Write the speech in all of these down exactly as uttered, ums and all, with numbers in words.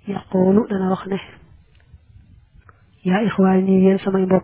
yaqulu dana wax ne yaa ixwaani yéen samay mbokk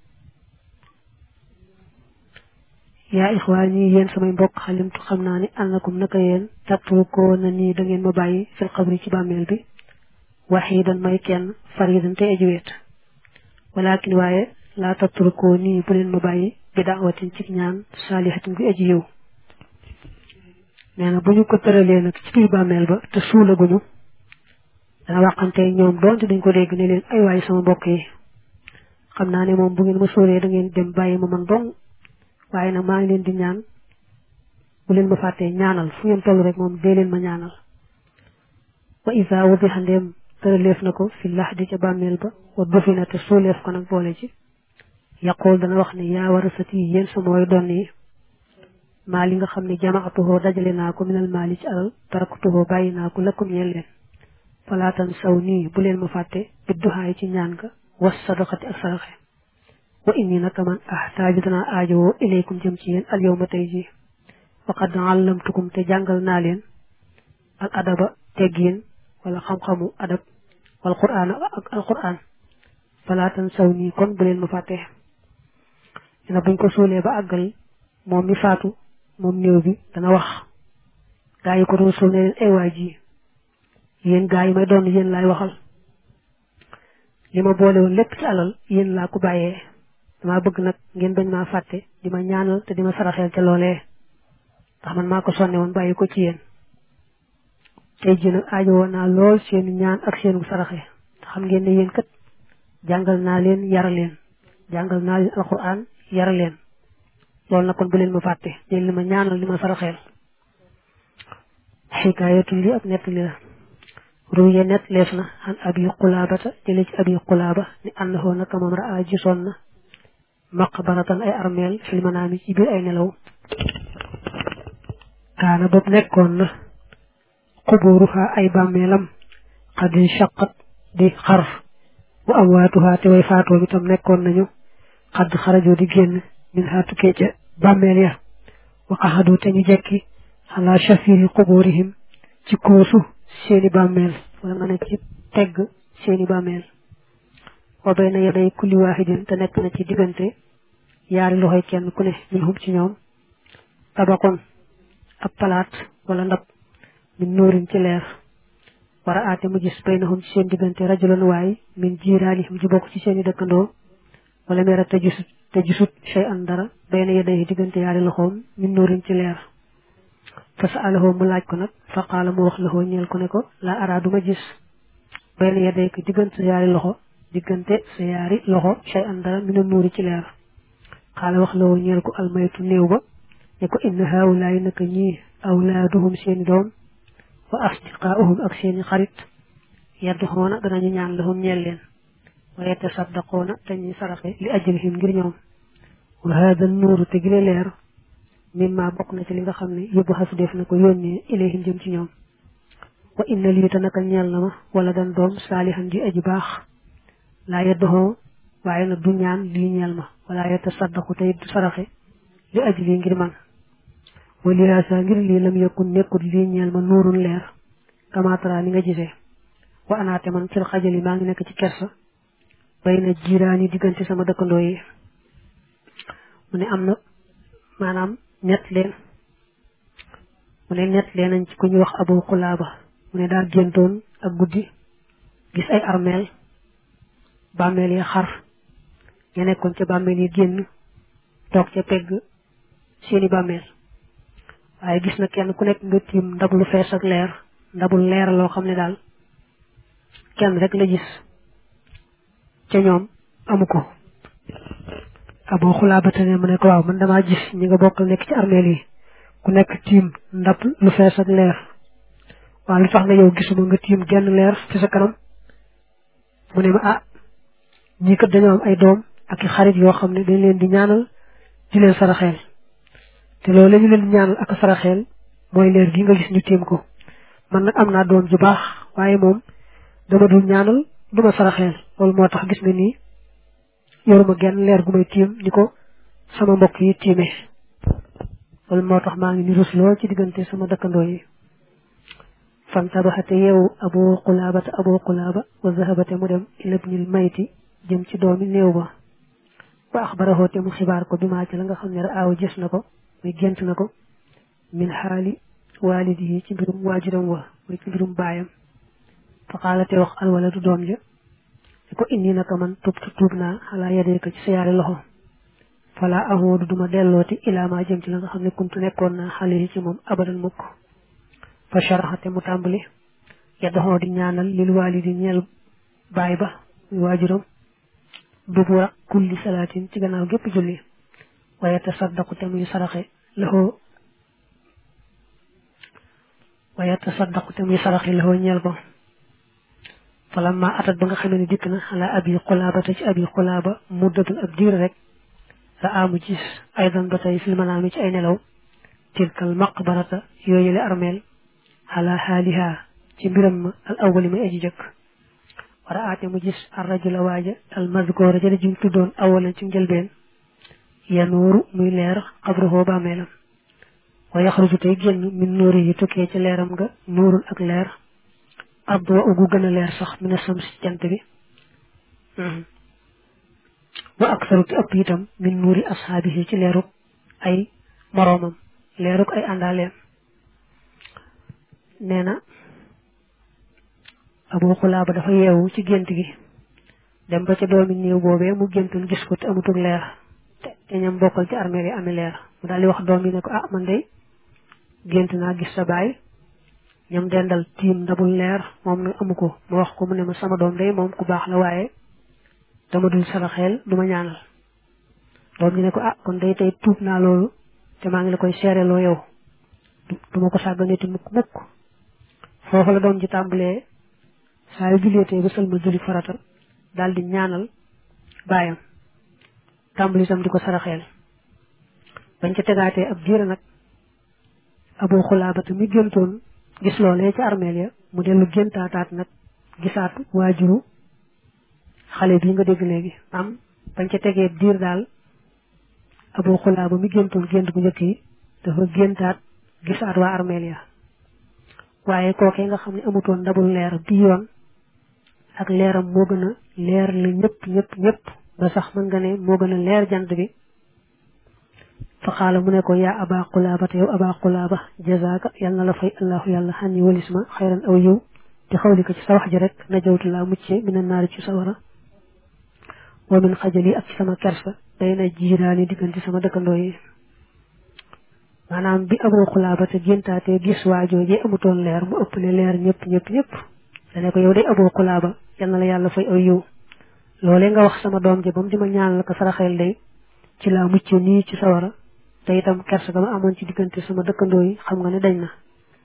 yaa ixwaani yéen samay mbokk xalimtu xam naa ni annakum naka yéen tatruko na nii da ngeen ma bàyyi fil xabri ci bàmmeel bi waxidan may kenn faridan te aji weet walakin waaye laa tatruko nii bu leen ma bàyyi bi daawatin ci ñaan saalihatin gu aji yow nee na bu ñu ko tëralee nag ci biir bàmmeel ba te suulaguñu dana waxante ñoom doonte dañ ko dégg ne leen ay waay sama mbokk yi xam naa ne moom bu ngeen ma sóoree da ngeen dem bàyyi ma man dong waaye nag maa ngi leen di ñaan bu leen ma fàttee ñaanal fu ngeen toll rek moom dee leen ma ñaanal wa isa wudixa ndeem tëraleef na ko fi laxdi ca bàmmeel ba wa dufina te suuleef ko nag boole ci yaqul dana wax ne yaa warasati yéen sama way doon yi maa li nga xam ne jamaatuhoo dajale naa ko minal maali ci alal taraktuhoo bàyyi naa ko lakkum ñeel leen falaatan saw nii bu leen ma fàtte bidduhaay ci ñaan ga was sadaqati ak saraxe wa inni naka man ahtaaju danaa aajowoo ilaykum jëm ci yéen al yawma tey ji waqad allamtukum te jàngal naa leen al adaba teggiin wala xam-xamu adab wal quraan ak al quraan falaatan saw nii kon bu leen ma fàtte dina buñ ko suulee ba àggal moom mi faatu moom néew bi dana wax gaa yi ko doon suul ne leen ay waay ji yéen gaa yi may doon yéen laay waxal li ma boole woon lépp ci alal yéen laa ko bàyyee dama bëgg nag ngeen bañ maa fàtte di ma ñaanal te di ma saraxeel te loolee ndax man maa ko sonne woon bàyyi ko ci yéen tey ji nag aajo woon naa lool seeni ñaan ak seenu saraxe te xam ngeen ne yéen kat jàngal naa leen yara leen jàngal naa leen alxuraan yara leen loolu nag kon bu leen ma fàtte leen li ma ñaanal li ma saraxeel xikaayatu li ak nett li la ruye net leef na an abi qulaabata jële ci abi qulaaba ni annahu naka moom raa gisoon na maqbaratan ay armeel fil manaami ci biir ay nelaw kaana boobu nekkoon na quburuha ay bàmmeelam xad shaqat di xar wa amwaatuha te way faatoo bi tam nekkoon nañu xad xarajoo di génn min ha tukkee ca bàmmeel ya wa qaxadu te ñu jekki ala shafiri quburihim ci koosu seeni bàmmeel wala nga ne ci tegg seeni bàmmeel wa bayna yaday kulli waahidin te nekk na ci diggante yaari loxoy kenn ku ne min hum ci ñoom tabaqon ab palaat wala ndab min nuurin ci leer war a aate mu gis baynahum ci seen diggante rajulan waay min jiiraanihim ji bokk ci seeni dëkkandoo wala meera te gisut te gisut shay an dara bayna yaday diggante yaari loxoom min nuurin ci leer fa saalahu mu laaj ko nag fa qaala mu wax la ñeel ko ne ko laa araa duma gis bayna yaday ko diggante sa yaari loxo diggante sa yaari loxo shay an dara mina nuuri ci leer qaala wax la ñeel ko almaytu néew ba ne ko inna haawulaay naka ñii awlaaduhum seeni doom wa asdiqaauhum ak seeni xarit yadduxoona danañu ñaan lahum ñeel leen wa yatasaddaqoona te ñuy saraxe li ajrihim ngir ñoom wa haada nuuru te gile leer mimma bokk na ci li nga xam ne yóbbu xasu def na ko yónnee ilayhim jëm ci ñoom wa inna lii te naka ñeel na ma wala dan doom saalihan ji aji baax laa yadduxoo waaye nag du ñaan lii ñeel ma wala yatasaddaqu te du saraxe li ajli ngir man walihaasa ngir lii lam yakun nekkut lii ñeel ma nuurun leer kamaatara ni nga gisee wa anaate man fil xajali maa ngi nekk ci kersa bay na jiiraani diggante sama dëkkandoo yi mu ne am na maanaam net leen mu ne net leen nañ ci ku ñu wax abu xulaaba mu ne daa géntoon ak guddi gis ay armeel bàmmeel yi xar ña nekkoon ca bàmmeel yi génn toog ca pegg seeni bàmmeel waaye gis na kenn ku nekk nga tiim ndab lu fees ak leer ndabul leer loo xam ne daal kenn rek la gis ca ñoom amu ko aboo xulaabate ne mu ne ko waaw man damaa gis ñi nga bokkal nekk ci armeel yi ku nekk tiim ndab lu fees ak leer waaw lu tax nga yow gisuma nga tiim genn leer ci sa kanam mu ne ma ah ñii kat dañoo am ay doom ak i xarit yoo xam ne dañ leen di ñaanal di leen saraxeel te loolu la ñu leen di ñaanal ak saraxeel mooy leer gi nga gis ñu tiim ko man nag am naa doom ju baax waaye moom dama dul ñaanal duma saraxeel loolu moo tax gis nga nii yoruma genn leer gu may tiim ni ko sama mbokk yi tiimee loolu moo tax maa ngi ni rusloo ci diggante sama dëkkandoo yi fantabaxate yeewu abu qulaabata abu qulaaba wa zahabate mu dem ila ibnil mayti jëm ci doomi néew ba wa axbarahu te mu xibaar ko bi maa ci la nga xam ne aaw gis na ko muy gént na ko min xaali waalidihi ci mbirum waajuram wa muy ci mbirum baayam fa qaala te wax alwaladu doom ja te ko indi naka man tubtu tuub naa xalaa yadee ko ci sa yaari loxo fala ahoodu duma dellooti ilaa maa jëm ci la nga xam ne kuntu nekkoon naa xale yi ci moom abadan mukk fa sharaxate mu tàmbali yaddaxoo di ñaanal lil waalidi ñeel baay ba muy waajuram dubura kulli salaatin ci gannaaw gépp julli waaye tasaddaqu te muy saraxe laxoo waaye tasaddaqu te muy saraxe laxoo ñeel ko falamma atat ba nga xamee ne dikk na ala abi xulaaba te ci abi xulaaba muddatun ab diir rek ra amu gis aydan ba tey fil manaami ci ay nelaw tilkal maqbarata yooyule armeel ala xaaliha ci mbiram ma al awwali may aji jëkk wara aate mu gis ar rajula waaja al mazkoora jële jum tuddoon awalan ci njëlbeen yanuuru muy leer xabruhoo bàmmeelam wa yaxruju tey génn min nuuri yi tukkee ci leeram nga nuurun ak leer adwa ugu gën a leer sax mina samsi jant bi wa aksaru te ëpp itam min nuuri ashaabihi ci leeruk ay moroomam leeruk ay àndaaleem nee na abu xulaaba dafa yeewu ci gént gi dem ba ca doomi néew boobee mu géntoon gis ko te amutug leer te ñam bokkal ci armeel yi ami leer mu daal di wax doom yi ne ko ah man day gént naa gis sa baay ñam dendal tiim ndabul leer moom nag amu ko mu wax ko mu ne ma sama doom day moom ku baax la waaye dama dul saraxeel du ma ñaanal doom ji ne ko ah kon day tey tuub naa loolu te maa ngi la koy seereloo yow du ma ko sàgganeti mukk mukk foofu la doom ji tàmbalee saa yu julleetee ba sëlmal julli farata daal di ñaanal baayam tàmbali itam di ko saraxeel bañ ca tegaatee ab diir nag abu xulaabata mi géntoon gis loolee ci armeel ya mu dellu géntaataat nag gisaat waajuru xale bii nga dégg léegi am bañ ca tegee diir daal abu xulaaba mi géntoon gént gu njëkk yi dafa géntaat gisaat waa armeel ya waaye kookee nga xam ne amutoon ndabul leer bi yoon ak leeram moo gën a leer la ñëpp ñëpp ñëpp ba sax mën nga ne moo gën a leer jant bi fa xaala mu ne ko yaa aba xulaaba te yow aba xulaaba jazaaka yal na la fay allahu yàlla xanni walis ma xayran aw yiw te xawli ko ci sa wax ji rek na jawtu laa mucce mina naari ci sawara wa min xajali ak ci sama kersa day na jiiraani diggante sama dëkkandoo yi maanaam bi abu xulaaba te géntaatee gis waajoojee amutoon leer mu ëppale leer ñëpp ñëpp ñëpp dane ko yow day abu xulaaba yal na la yàlla fay aw yiw loolee nga wax sama doom ji ba mu di ma ñaan la ko saraxeel day ci laa mucce nii ci sawara te itam kersa ga ma amoon ci diggante sama dëkkandoo yi xam nga ne dañ na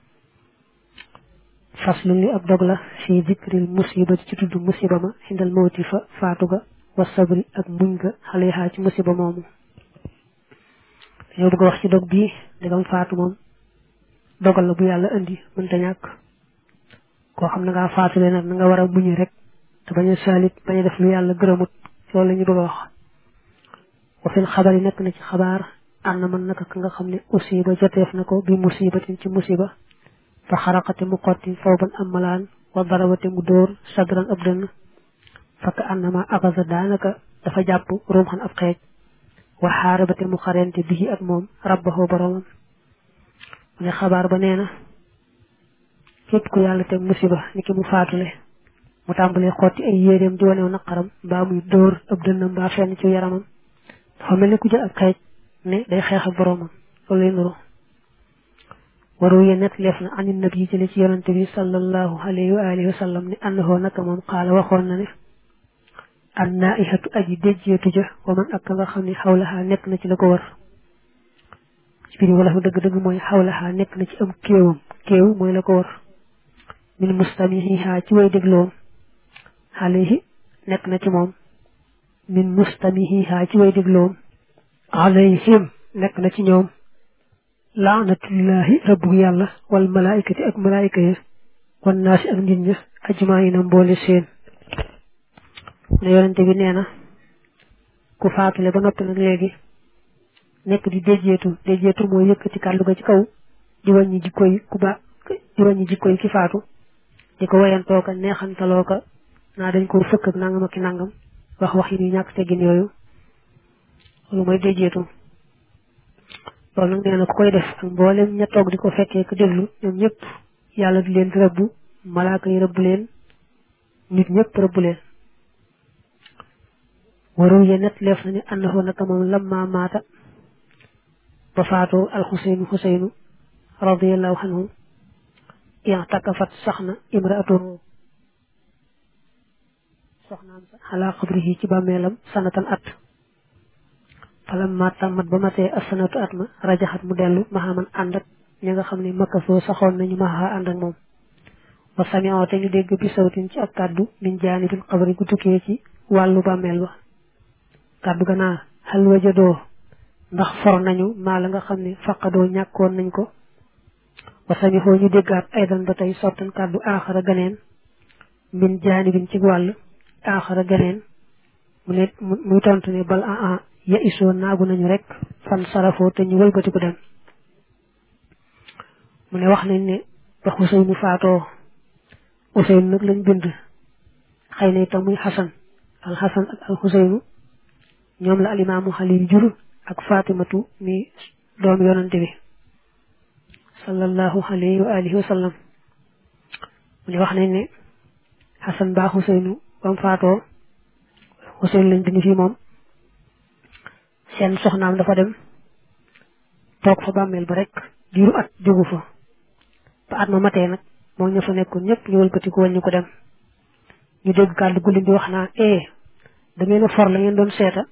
faslu li ab dog la fii dikril musiba ci tudd musiba ma xindal mawti fa faatu ga wa sabri ak muñ ga xale xaa ci musiba moomu yow bëgg a wax ci dog bii dagam faatu moom dogal la bu yàlla indi mënta ñàkk koo xam ne ngaa faatule nag na nga war a muñi rek te bañ a saalit bañ a def lu yàlla gërëmut loolu la ñu bëgg a wax wa fil xabar yi nekk na ci xabaar ànd na mën naka ka nga xam ne usiba joteef na ko bi musibatin ci musiba fa xaraqate mu xotti fawban am malaan wa darawate mu dóor sadran ab dënn fakk annama axasa daanaka dafa jàpp ruum xan ab xeej wa xaarabate mu xarente bii ak moom rabbaxoo boromam mu ne xabaar ba nee na képp ku yàlla teg musiba ni ki mu faatule mu tàmbalee xotti ay yéeréem di wanew naqaram mbaa muy dóor ab dënnam mbaa fenn ci yaramam dafa mel ni ku jël ab xeej ne day xeex ak boromam loolu lay nuru waru ye net leef na anin nabi jële ci yonante bi sallallahu alayhi wa alihi wa sallam ne annahoo naka moom xaala waxoon na ne an naihatu aji déjjeetu ja wa man ak nga xam ne xawlaxaa nekk na ci la ko war ci biir wala fa dëgg-dëgg mooy xawlaxaa nekk na ci am kéewam kéew mooy la ko war min mustamihiha ci way dégloom alayhi nekk na ci moom min mustamihiha ci way dégloom alayhim nekk na ci ñoom laanatullahi rabbu yàlla wal malaikati ak malaayika ya wan naasi ak nit ña ajmaina mboole seen ne yonente bi nee na ku faatule ba noppi nag léegi nekk di déjjeetu déjjeetu mooy yëkkati kàddu ga ci kaw di wàññi jikko yi ku ba di wàññi jikko yi ki faatu di ko wayantoo ka neexantaloo ka naa dañ ko fëkk ak nangam ak nangam wax wax yi ñuy ñàkk teggin yooyu lu mooy déjeetu loolu nag nee na ku koy def ak mboolem ña toog di ko fekkee ko déglu ñoom ñëpp yàlla di leen di rëbbu malaaka yi rëbbu leen nit ñëpp rëbbu leen waru ye net leef nañu annahu naka moom lamma maata ba faatoo alxuseynu xuseynu radiyallahu anhu i'takafat saxna imraatu soxnaam sa ala qabrihi ci bàmmeelam sanatan at falam ma tàmmat ba matee asanatu at ma rajaxat mu dellu maxaman ànd ak ñi nga xam ne makkasoo saxoon nañu maxa ànd ak moom ba samioo te ñu dégg bi sawtin ci ak kàddu min jaanibil qabri gu tukkee ci wàllu bàmmeel ba kàddu ga naa xal wajadoo ndax for nañu maa la nga xam ne faqadoo ñàkkoon nañ ko ba samixoo ñu déggaat aydan ba tey sottan kàddu aaxara ganeen min jaanibin ci wàll aaxara ganeen mu ne muy tontu ne bal a ya isoo naagu nañu rek fan sarafoo te ñu wëlbatiku dem mu ne wax nañ ne ba Xuseynu faatoo Useynu nag lañ bind xëy na itam muy Xasan al Xasan ak al Xuseynu ñoom la alimaamu Xali jur ak Fatimatu mi doomu yonante bi sallallahu alayhi wa alihi wa sallam mu ne wax nañ ne Xasan baa Xuseynu bam faatoo Xuseynu lañ bind fii moom seen soxnaam dafa dem toog fa bàmmeel ba rek diiru at jógu fa ba at ma matee nag moo ña fa nekkoon ñëpp ñu wëlbati ko wàññi ko dem ñu dégg kàddu gu leen di wax naa eh da ngeen a for la ngeen doon seeta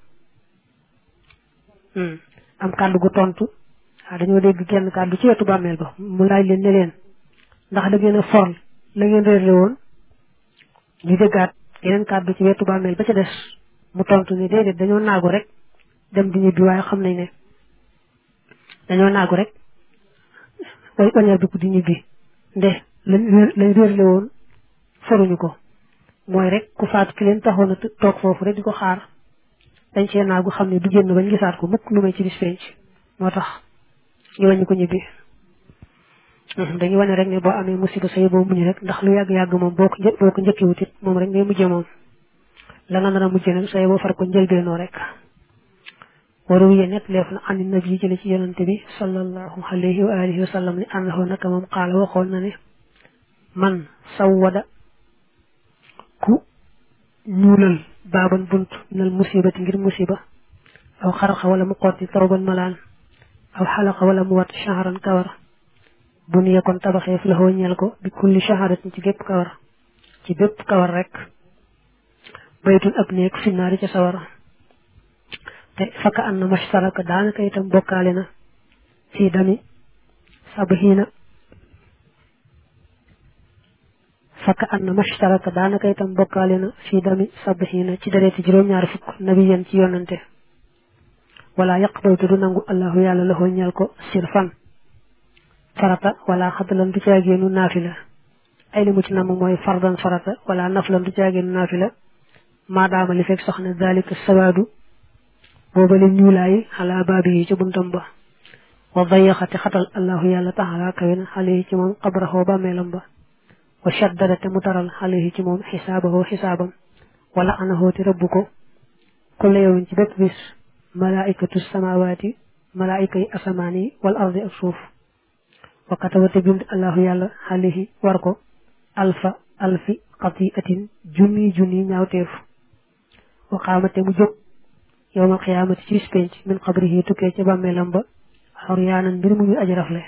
am kàddu gu tontu waaw dañoo dégg genn kàddu ci wetu bàmmeel ba mu laaj leen ne leen ndax da ngeen a for la ngeen réerle woon ñu déggaat yeneen kàddu ci wetu bàmmeel ba ca des mu tontu ne déedéet dañoo naagu rek dem di ñibbi waaye xam nañ ne dañoo naagu rek way oñar bi ku di ñibbi nde lañ lañ réerle woon foruñu ko mooy rek ku faatu ki leen taxoon a toog foofu rek di ko xaar dañ cee naagu xam ne du génn bañ gisaat ko mukk lu may ci bis penc moo tax ñu wàññi ko ñibbi dañuy wane rek ne boo amee musiba sa yóbboo muñu rek ndax lu yàgg-yàgg moom boo ko boo ko njëkki wutit moom rek ngay mujjee moom la nga nar a mujjee nag sa yóbboo far ko njëlbeenoo rek waru ye net leef na ani nabi jële ci yonante bi sallallahu alayhi wa alihi wa sallam ni annahu naka moom xaala waxoon na ne man sawwada ku ñuulal baaban bunt minal musibati ngir musiba aw xaraxa wala mu xotti tawban malaan aw xalaqa wala mu wat shaharan kawar bu nu yekkoon tabaxeef la xoo ñeel ko bi kulli shaharatin ci gépp kawar ci bépp kawar rek baytun ab néeg finnaari ca sawara te fakka an na mashtaraka daanaka itam bokkaale na fii dami sabahiina fakka an na mashtaraka daanaka itam bokkaale na fii dami sabahiina ci dareeti juróom-ñaari fukk nabiyan ci yonante wala yaqbaltu du nangu allahu yàlla la xoo ñeel ko sirfan farata wala xadlan du caageenu naafila ay li mu ci namm mooy fardan farata wala naflan du caageenu naafila maadaama li fekk soxna dalika sawaadu booba leen ñuulaay xalaa baabi yi ci buntam ba wa dayaxati xatal allahu yàlla taxala kawe na xale yi ci moom xabraxoo bàmmeelam ba wa shaddada te mu taral xale yi ci moom xisaabahoo xisaabam wala anahoo te rëbb ko kulla yawmin ci bépp bis malaikatu samawaati malaayika yi asamaan yi wal ardi ak suuf wa kataba te bind allahu yàlla xale yi war ko alfa alfi xatiatin junni junni ñaawteef wa qaamate mu jóg yowmal xiyaamati ci bis penc min xabrihi tukkee ca bàmmeelam ba xoryaanan mbir mu ñu aji rafle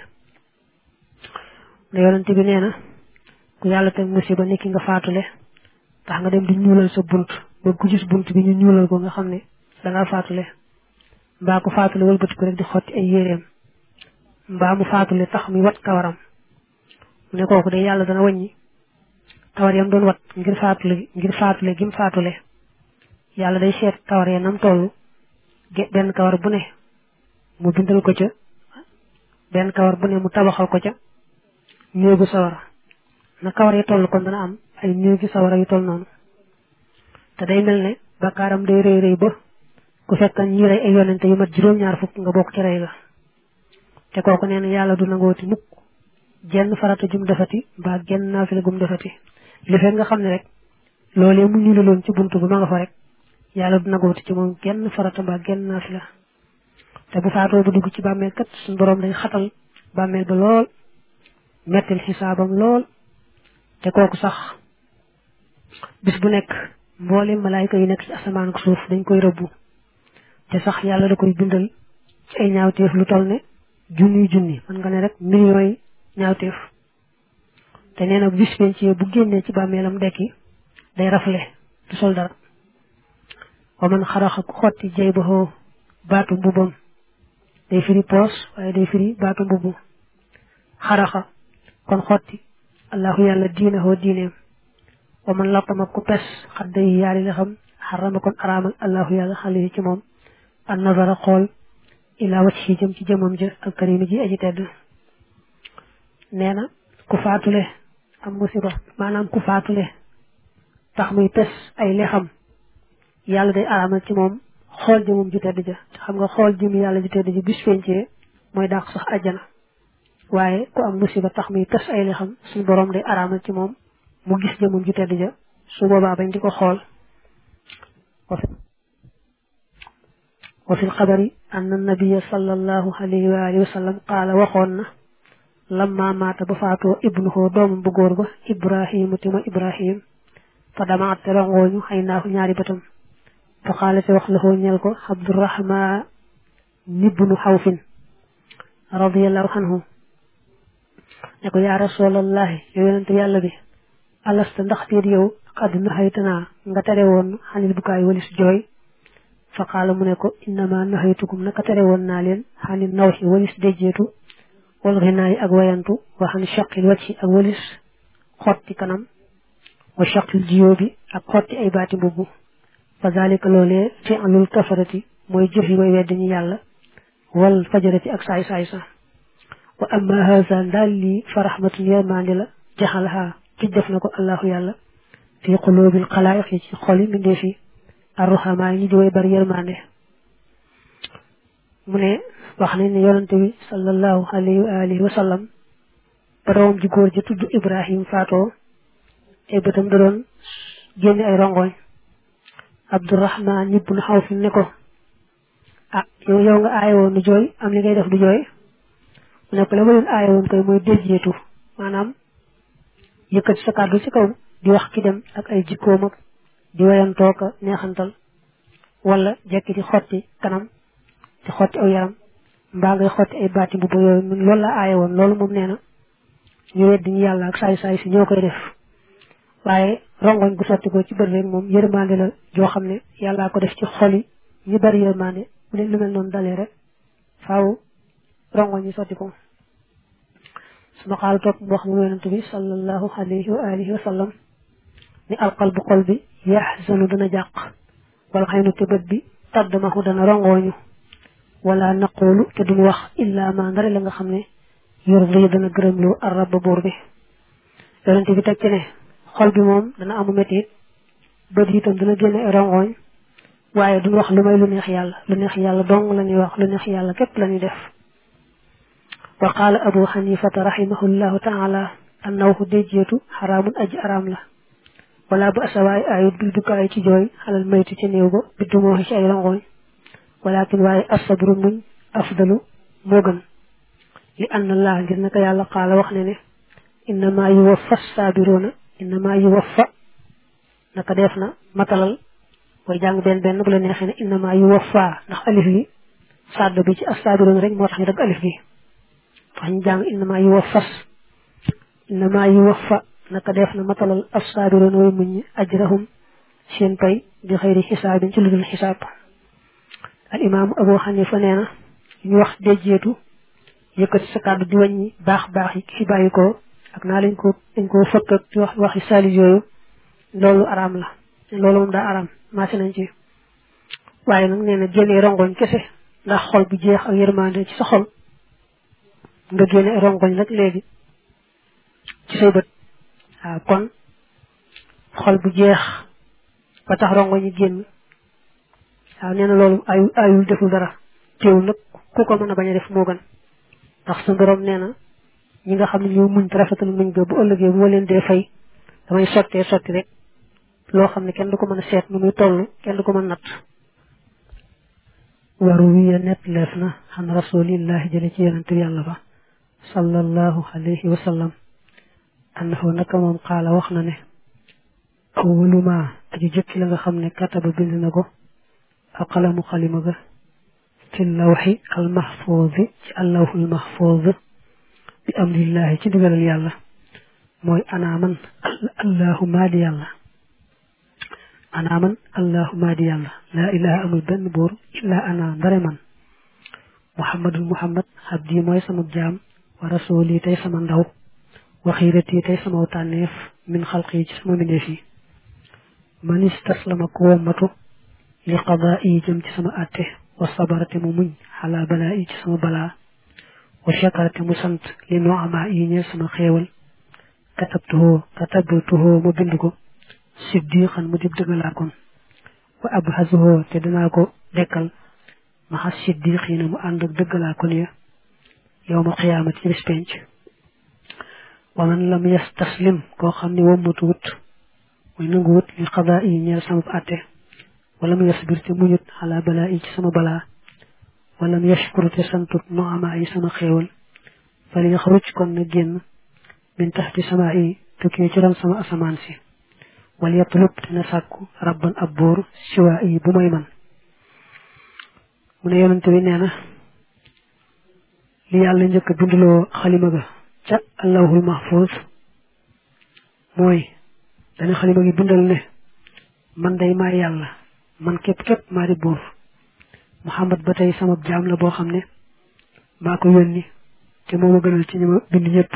ne yonante bi nee na ku yàlla teg musiba nekki nga faatule tax nga dem di ñuulal sa bunt ba ku gis bunt bi ñu ñuulal ko nga xam ne dangaa faatule mbaa ku faatule wëlbati ko rek di xotti ay yéreem mbaa mu faatule tax muy wat kawaram mu ne kooku de yàlla dana wàññi kawar yam doon wat ngir faatule ngir faatule gim faatule yàlla day seet kawar ya nam toll benn kawar bu ne mu bindal ko ca benn kawar bu ne mu tabaxal ko ca néegu sawara na kawar yi toll kon dana am ay néegi sawara yu toll noonu te day mel ne bakkaaram day rëy rëy ba ku fekkan ñi rey ay yonente yu mat juróom-ñaar fukk nga bokk ci rey ga te kooku nee na yàlla du nangooti mukk jenn farata jum defati ba genn naafila gum defati li fekk nga xam ne rek loolee mu ñu loon ci buntu ba ma nga fa rek yàlla du nagooti ci moom genn farata ba genn naafila te bu faatoo bu dugg ci bàmmeel kat suñu borom day xatal bàmmeel ba lool mettil xisaabam lool te kooku sax bis bu nekk mboolem malaayika yi nekk ci asamaan ak suuf dañ koy rëbbu te sax yàlla da koy bindal ci ay ñaawteef lu toll ne junni junni man nga ne rek millions yi ñaawteef te nee na bis pencee bu génnee ci bàmmeelam dekki day rafle du sol dara wa man xaraxa ku xotti jay ba baatu mbubam day firi poos waaye day firi baatu mbubu xaraxa kon xotti allahu yàlla diinahoo diineem wa man lattama ku pes xadda yi yaari la xam xarama kon araamal allahu yàlla xale ci moom an nazara xool ila wacc yi jëm ci jëmam ja ak karimi ji aji tedd nee na ku faatule am musiba maanaam ku faatule tax muy pes ay lexam yàlla day araamal ci moom xool jëmam ju tedd ja te xam nga xool jëm yàlla ju tedd ja bis fencee mooy dàq sax àjjana waaye ku am musiba tax muy pes ay lexam suñu borom day araamal ci moom mu gis jëmam ju tedd ja su boobaa bañ di ko xool wa fi lxabari anna nabiya sallallahu alayhi wa alihi wa sallam qaala waxoon na lamma maata ba faatoo ibnuhoo doomam bu góor ba ibrahimu tima ibrahim fa damaat te rongooñu xëy naaku ñaari bëtam fa xaala te wax laxoo ñel ko abdurahman ibnu xawfin radiallahu anhu ne ko yaa rasulallahi yow yonente yàlla bi alasta ndax tiit yow xadd naxaytanaa nga tere woon xanil bukaay walis jooy fa qaala mu ne ko innama naxaytukum naka tere woon naa leen xanil nawxi walis déjjeetu wal xinaayi ak wayantu wa xan shaqil wacci ak walis xotti kanam wa shaqil jiyoo bi ak xotti ay baati mbubb fa zalika loolee fi'lul kafarati mooy jëf yi way weddi ñu yàlla wal fajarati ak saay saay sa wa amma haza daal lii fa rahmatun yermandi la jaxalaha ci def na ko allahu yàlla fi qulubil xalaayiq yi ci xoli mindee fi arruhamaa yi ñi di way bari yermande mu ne wax nañ ne yonante bi sallallahu alayhi wa alihi wa sallam ba doomam ji góor ji tudd ibrahim faatoo ay bëtam da doon génne ay rongoñ abdurahman ibnu xawf ne ko ah yow yow nga aaye woon du jooy am li ngay def du jooy mu ne ko la ma leen aaye woon koy mooy déjjeetu maanaam yëkkati sa kàddu ci kaw di wax ki dem ak ay jikkoom ak di wayantoo ka neexantal wala jekki di xotti kanam di xotti aw yaram mbaa ngay xotti ay baati mbubb yooyu mun loolu la aaye woon loolu moom nee na ñu weddi ñu yàlla ak saay saay si ñoo koy def waaye rongoñ gu sotti ko ci bët rek moom yërmande la joo xam ne yàllaa ko def ci xol yi ñu bari yërmande bu leen lu mel noonu dalee rek faaw rongoñ yi sotti ko suma xaal topp mu wax mu yonent bi sallallahu alayhi wa alihi wa sallam ni alqalbu xol bi yaxzanu dana jàq wala xaynu te bët bi taddamahu dana rongooñu wala naqoolu te duñu wax illa ma ndare la nga xam ne yurdi dana gërëmloo arraba buur bi yonent bi teg ci ne xol bi moom dana amu metit bët yi itam dana génne ay rongooñ waaye duñu wax lu may lu neex yàlla lu neex yàlla dong la ñuy wax lu neex yàlla képp la ñuy def wa qaala abu xanifata rahimahullahu taala annawhu déjjeetu xaraamun aji araam la wala ba asawaay ayut bil bukaay ci jooy xalal mayti ci néew ba biddu moo ci ay rongooñ walakin waaye asabru muñ afdalu moo gën li anna allah ngir naka yàlla qaala wax ne ne innama yuwaffa saabiroona innama yuwaffa naka def na matalal koy jàng benn benn bu la neexee ne innama yuwaffa ndax alif gi sàdd bi ci assaabiroona rek moo tax ñu dagg alif gi tax ñu jàng innama yuwaffas innama yuwaffa naka def na matalal assaabiroona way muñ ajrahum seen pay di xëyri xisaabin ci lu dul xisaab al imaamu abu xanifa nee na ñu wax déjjeetu yëkkati sa kàddu di wàññi baax baax yi fi bàyyi ko ak naa lañ ko dañ ko fëkk ak wax waxi saali yooyu loolu araam la loolu moom daa araam maase nañ ci waaye nag nee na génnee rongoñ kese ndax xol bu jeex ak yërmande ci sa xol nga génne rongoñ rek léegi ci say bët waaw kon xol bu jeex ba tax rongoñ yi génn waaw nee na loolu ayul ayul deful dara teewul nag ku ko mën a bañ a def moo gën ndax sa borom nee na ñi nga xam ne ñoo muñ te rafetal muñ ga bu ëllëgee bu ma leen dee fay damay sottee sotti rek loo xam ne kenn du ko mën a seet nu muy toll kenn du ko mën natt waru wiya net leef na xan rasulillahi jële ci yonente yàlla ba sallallahu alayhi wa sallam annahu naka moom xaala wax na ne awwalu ma aji jëkki la nga xam ne kataba bind na ko alqalamu xalima ga fi lawxi almahfuuzi ci allawxu almahfuuz bi amrillahi ci digalal yàlla mooy anaaman allahu maadi yàlla anaaman allahu maadi yàlla laa ilaha amul benn buur illaa ana ndare man muhammadul muhammad abdi mooy sama jaam wa rasuli tey sama ndaw wa xiirati tey sama tànneef min xalqi ci sama mbindeef yi man istaslama ku wommatu li qadaa yi jëm ci sama àtte wa sabarate mu muñ xalaa balaa yi ci sama balaa wa shakarate mu sant li noo amaa yi ñeel sama xéewal katabtuhoo katabtuhoo ma bind ko siddiqan mu dib dëggalaa kon wa abhasuhoo te danaa ko dekkal maxa siddiqiina mu ànd ak dëggalaa kon ya yowma qiyaamati ci bis penc wa man lam yastaslim koo xam ne wommatu wut mooy nangu wut li qadaa yi ñeel sama àtte wala mu yasbir te muñut xalaa balaa yi ci sama balaa wala mu yashkur te santut no amaa yi sama xéewal fali yaxruj kon na génn min taxti sama yi tukkee ci ron sama asamaan si wala yatlub te na sàkku rabban ab buur siwaa yi bu may man mu ne yonente bi nee na li yàlla njëkk a binduloo xalima ga ca allahul mahfuz mooy dana xalima gi bindal ne man day maay yàlla man képp képp maa di buur muhammad ba tey sama jaam la boo xam ne maa ko yónni te moo ma gënal ci ñi ma bind ñëpp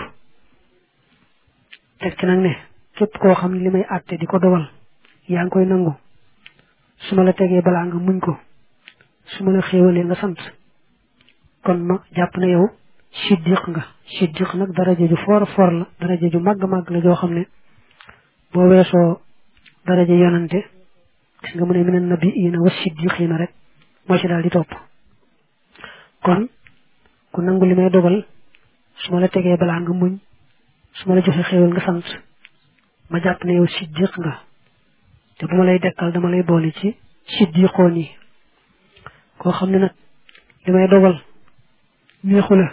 teg ci nag ne képp koo xam ne li may àtte di ko dogal yaa ngi koy nangu su ma la tegee balaa nga muñ ko su ma la xéewalee nga sant kon ma jàpp na yow siddiq nga siddiq nag daraja ju foor foor la daraja ju màgg màgg la joo xam ne boo weesoo daraja yonante gis nga mu ne minan nabiyyiina wa siddiqiina rek moo ci daal di topp kon ku nangu li may dogal su ma la tegee balaa nga muñ su ma la joxe xéewal nga sant ma jàpp ne yow siddiq nga te bu ma lay dekkal dama lay boole ci siddiqoon yi koo xam ne nag li may dogal neexu la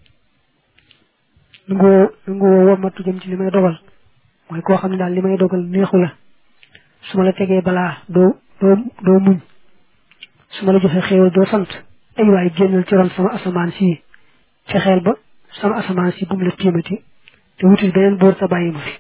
nangoo nangoo womatu jëm ci li may dogal mooy koo xam ne daal li may dogal neexu la su ma la tegee balaa doo doo doo muñ su ma la joxe xéewal doo sant ay waay génnal ci ron sama asamaan si fexeel ba sama asamaan si bu mu la tiimati te wutil beneen boor ta bàyyi ma fi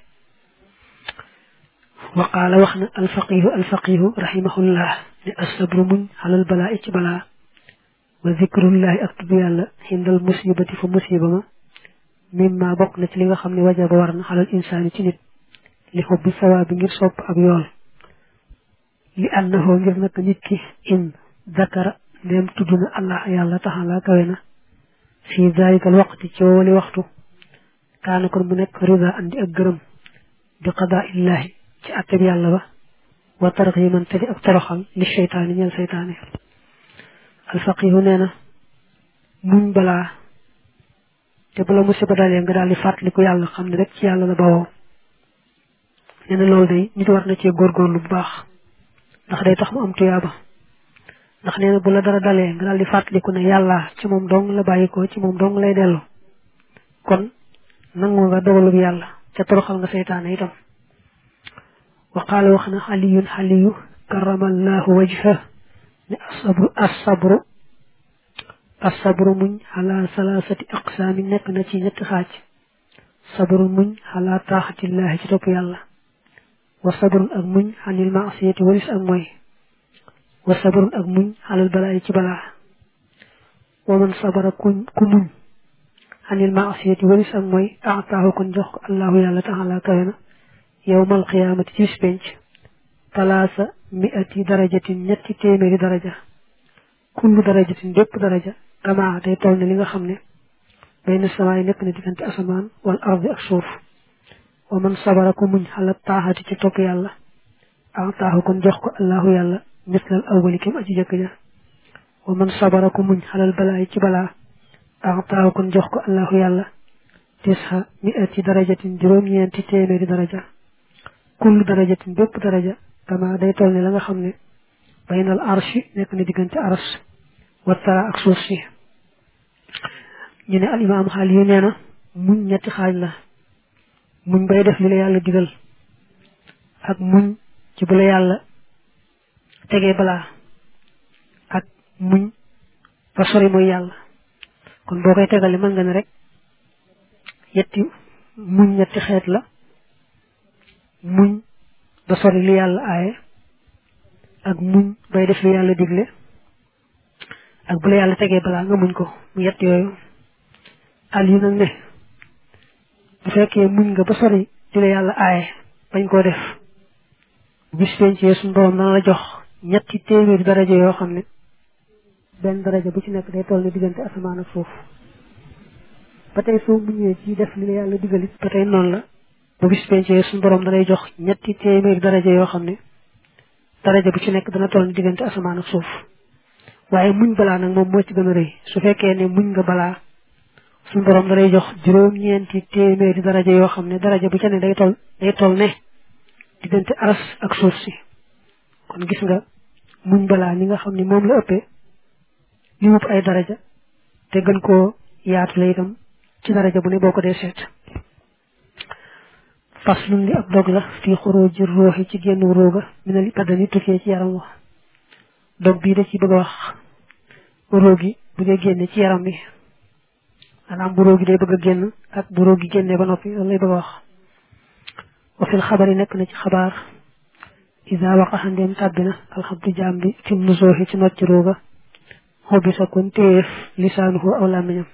wa qaala wax na alfaqihu alfaqihu rahimahullah ne asabru muñ xalal balaa i ci balaa wa zikrullahi ak tudd yàlla xindal musibati fa musiba ma mimma bokk na ci li nga xam ne wajaba war na xalal insaani ci nit li xubbi sawaabi ngir sopp ab yool li annahu ngir nag nit ki in dakara ndéem tudd na allah yàlla taxala kawe na fii daalikal waqti ci woowali waxtu kaana kon mu nekk rida andi ak gërëm bi qadaa illahi ci atteb yàlla ba wa tarximan te di ak toroxal li seytaani ñeel seytaane alfaqihu nee na muñ balaa te bala musiba dalee nga daal di fàttaliku yàlla xam ne rek ci yàlla la bawoo nee na loolu day nit war na cee góorgóorlu bu baax ndax day tax mu am tuyaaba ndax nee na bu la dara dalee nga daal di fàttaliku ne yàlla ci moom dong la bàyyi ko ci moom dong lay dellu kon nangu nga dogalub yàlla te toroxal nga seytaane itam wa qaala wax na xaliyun xaliyu karamallahu wajha ne asabru asabru asabru muñ xalaa salaasati aqsaami nekk na ci ñetti xaaj sabrun muñ xalaa taaxatillahi ci topp yàlla wa sabrun ak muñ xanil maasiyati walis ak mooy wa sabrun ak muñ xalal balaayi ci balaa wa man sabara ku ku muñ xanil maasiyati walis ak mooy aataahu kon jox ko allahu yàlla taala kawe na yowmal qiyaamati ci bis penc talaasa miati darajatin ñetti téeméeri daraja kullu darajatin bépp daraja kama day toll ne li nga xam ne bayna samaay nekk na diggante asamaan wal ardi ak suuf wa man sabara ku muñ xalat taaxati ci topp yàlla aataahu kon jox ko allahu yàlla mislal awwali kim aji jëkk ja wa man sabara ku muñ xalal balaayi ci balaa aataahu kon jox ko allahu yàlla tisha mi'ati darajatin juróom ñeenti téeméeri daraja kullu darajatin bépp daraja kama day toll ne la nga xam ne baynal arshi nekk na diggante ars wattara ak suuf si ñu ne al imam xaal yi nee na muñ ñetti xaaj la muñ bay def li la yàlla digal ak muñ ci bu la yàlla tegee balaa ak muñ ba sori mooy yàlla kon boo koy tegale mën nga ne rek yetti muñ ñetti xeet la muñ ba sori li yàlla aaye ak muñ bay def li yàlla digle ak bu la yàlla tegee balaa nga muñ ko mu yett yooyu al yu nag ne bu fekkee muñ nga ba sori li la yàlla aaye bañ koo def bis pencee suñu borom dana la jox ñetti téeméeri daraja yoo xam ne benn daraja bu ci nekk day toll ni diggante asamaan ak suuf ba tey soo muñee ci def li la yàlla digalit ba tey noonu la bu bis pencee suñu borom danay jox ñetti téeméeri daraja yoo xam ne daraja bu ci nekk dana toll ni diggante asamaan ak suuf waaye muñ balaa nag moom moo ci gën a rëy su fekkee ne muñ nga balaa suñu borom danay jox juróom-ñeenti téeméeri daraja yoo xam ne daraja bu ci ne day toll day toll ne diggante aras ak suuf si kon gis nga muñ balaa ni nga xam ne moom la ëppee li wub ay daraja te gën koo yaatu la itam ci daraja bu ne boo ko dee seet faslun li ab dog la fii xuruji ruuxi ci génn róoga minal badani tukkee ci yaram wa dog bii da ci bëgg a wax róogi bu dee génne ci yaram bi maanaam bu róogi day bëgg a génn ak bu róogi génne ba noppi loolu lay bëgg a wax wa fil xabar yi nekk na ci xabaar isa waqaxa ndeem tàbbi na alxabdu jaam bi fi nusooxi ci nocc róoga xobbi sa kon téyeef lisaanuhu aw làmmiñam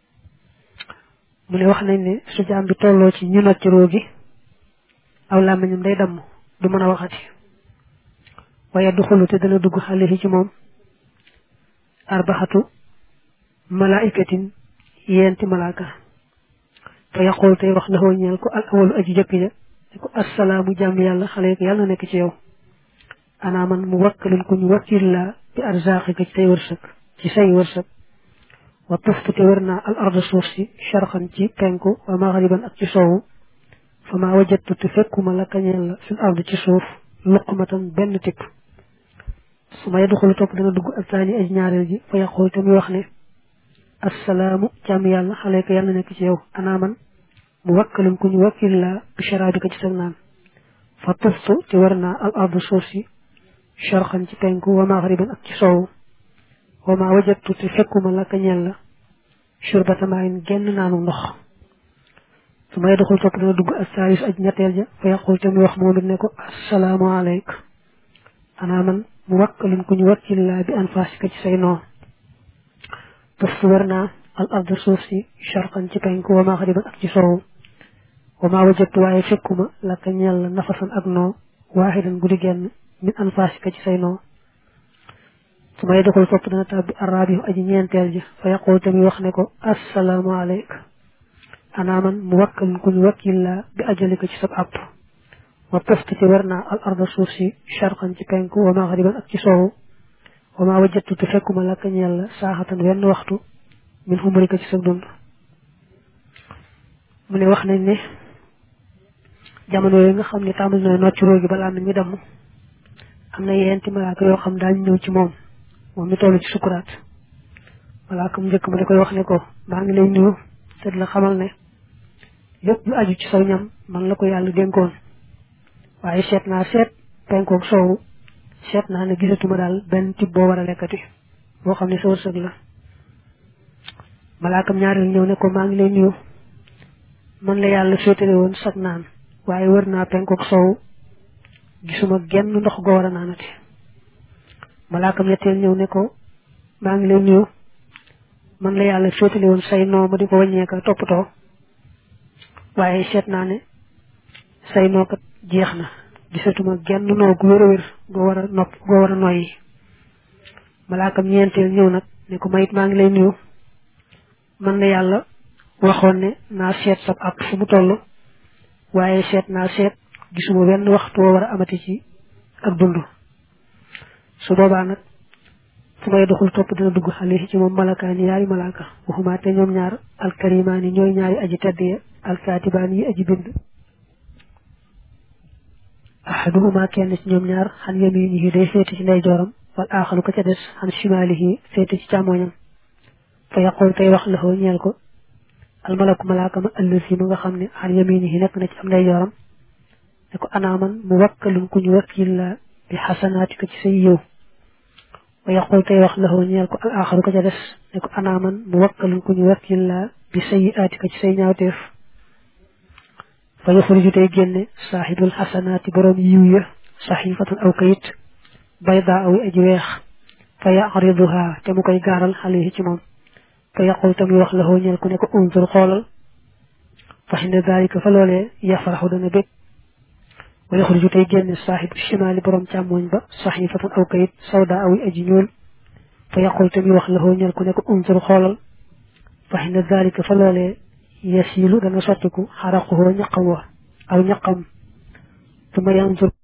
mu ne wax nañ ne su jaam bi tolloo ci ñu nocc róogi aw làmmiñam day damm du mën a waxati waaye du xulu te dana dugg xale yi ci moom arbaxatu malaikatin yenti malaaka te yaqul tey wax laxoo ñeel ko al awalu aji jëkk ja ne ko assalaamu jàmm yàlla xale ko yàlla na nekk ci yow ana man mu wakkalun ku ñu wakkil la bi arzaqika ci say wërsëg ci say wërsëg wa tuftu te wër naa al arda suuf si sharxan ci penku wa maghriban ak ci soowu fa ma wajattu te fekkuma la kañeel la fil ard ci suuf luqmatan benn tipp su ma yadxulu topp dana dugg ak taani aj ñaareel ji fa yaqul te muy wax ne assalaamu jàmm yàlla xale ko yàlla nekk ci yow ana man mu wakkalun ku ñu wakkil la bi sharabika ci sag naan fa tuftu te wër naa al ard suuf si sharxan ci penku wa maghriban ak ci soowu wa ma wajattu te fekkuma la kañeel la shurbata maayin genn naanu ndox su may doxul topp dana dugg ak saalis aj ñetteel ja fa yaqul te muy wax moom it ne ko assalaamu aleyk ana man mu wakkalun ku ñu wakkil laa bi anfaasika ci say noo tuftu wër naa al arda suuf si sharqan ci penku wa maghriban ak ci soowu wa ma wajattu waaye fekkuma la kañeel la nafasan ak noo waaxidan guddi genn min anfaasika ci say noo su may doxul topp dana tàbbi araabi aji ñeenteel ji fa yaqul te muy wax ne ko assalaamu aleyk ana man mu wakkalun ku ñu wakkil la bi ajalika ci sab àpp wa tuftu te wër naa al arda suuf si sharqan ci penku wa maghriban ak ci soowu wa ma wajattu te fekkuma la kañeel la saaxatan wenn waxtu min xumurika ci sab dund mu ne wax nañ ne jamono yooyu nga xam ne tàmbali na nocc róogi balaa nañ mi damm am na yeenti malaaka yoo xam daañu ñëw ci moom moom mi toll ci sukuraat malaaka mu njëkk ma da koy wax ne ko maa ngi lay nuyu te la xamal ne lépp lu aju ci saw ñam man la ko yàlla dénkoon waaye seet naa seet penkoog soowu seet naa ne gisatuma daal benn tib boo war a lekkati boo xam ne sa wërsëg la malaakam ñaareel ñëw ne ko maa ngi lay nuyu man la yàlla féetale woon sag naan waaye wër naa penkoog soowu gisuma genn ndox goo war a naanati malaakam ñetteel ñëw ne ko maa ngi lay nuyu man la yàlla féetale woon say noo ma di ko wàññeeka toppatoo waaye seet naa ne say noo kat jeex na gisatuma genn noo gu wér a wér goo war a nopp goo war a noyyi malaakam ñeenteel ñëw nag ne ko mayit maa ngi lay nuyu man la yàlla waxoon ne naa seet sab àpp fu mu toll waaye seet naa seet gisuma wenn waxtu woo war a amati ci ak dund su boobaa nag su may doxul topp dina dugg xale ci moom malakaani yaari malaaka waxuma te ñoom ñaar alkarimaani ñooy ñaari aji tedde alkaatibaani yi aji bind ahaduhuma kenn ci ñoom ñaar xan yaminihi day féete ci ndeyjooram wal aaxaru ko ca des xan shimaalihi féete ci càmmoñam fa yaqul tey wax laxoo ñeel ko almalaku malaaka ma allësi ma nga xam ne xan yaminihi nekk na ci am ndeyjooram ne ko anaaman mu wakkalum ku ñu wakkil la bi xasanaatika ci say yiw wa yaqul tey wax laxoo ñeel ko al aaxaru ko ca des ne ko anaaman mu wakkalum ku ñu wakkil la bi sayyiaatika ci say ñaawteef fa yaxruju tey génne saaxibul xasanaati boroom yiw ya saxiifatan aw kayit baydaa awi aji weex fa yariduha te mu koy gaaral xale ci moom fa yaqul tam wax laxoo ñeel ku ne ko unzur xoolal fa xinda daalika fa loolee yafraxu dana bég wa yaxruju tey génne saaxibu shimaali boroom càmmooñ ba saxiifatan aw kayit sawdaa awi aji ñuul fa yaqul tam wax laxoo ñeel ku ne ko unzur xoolal fa xinda daalika fa loolee yasiilu dana sottiku xaraquhoo ñaqam wa aw ñaqam tuma yanzur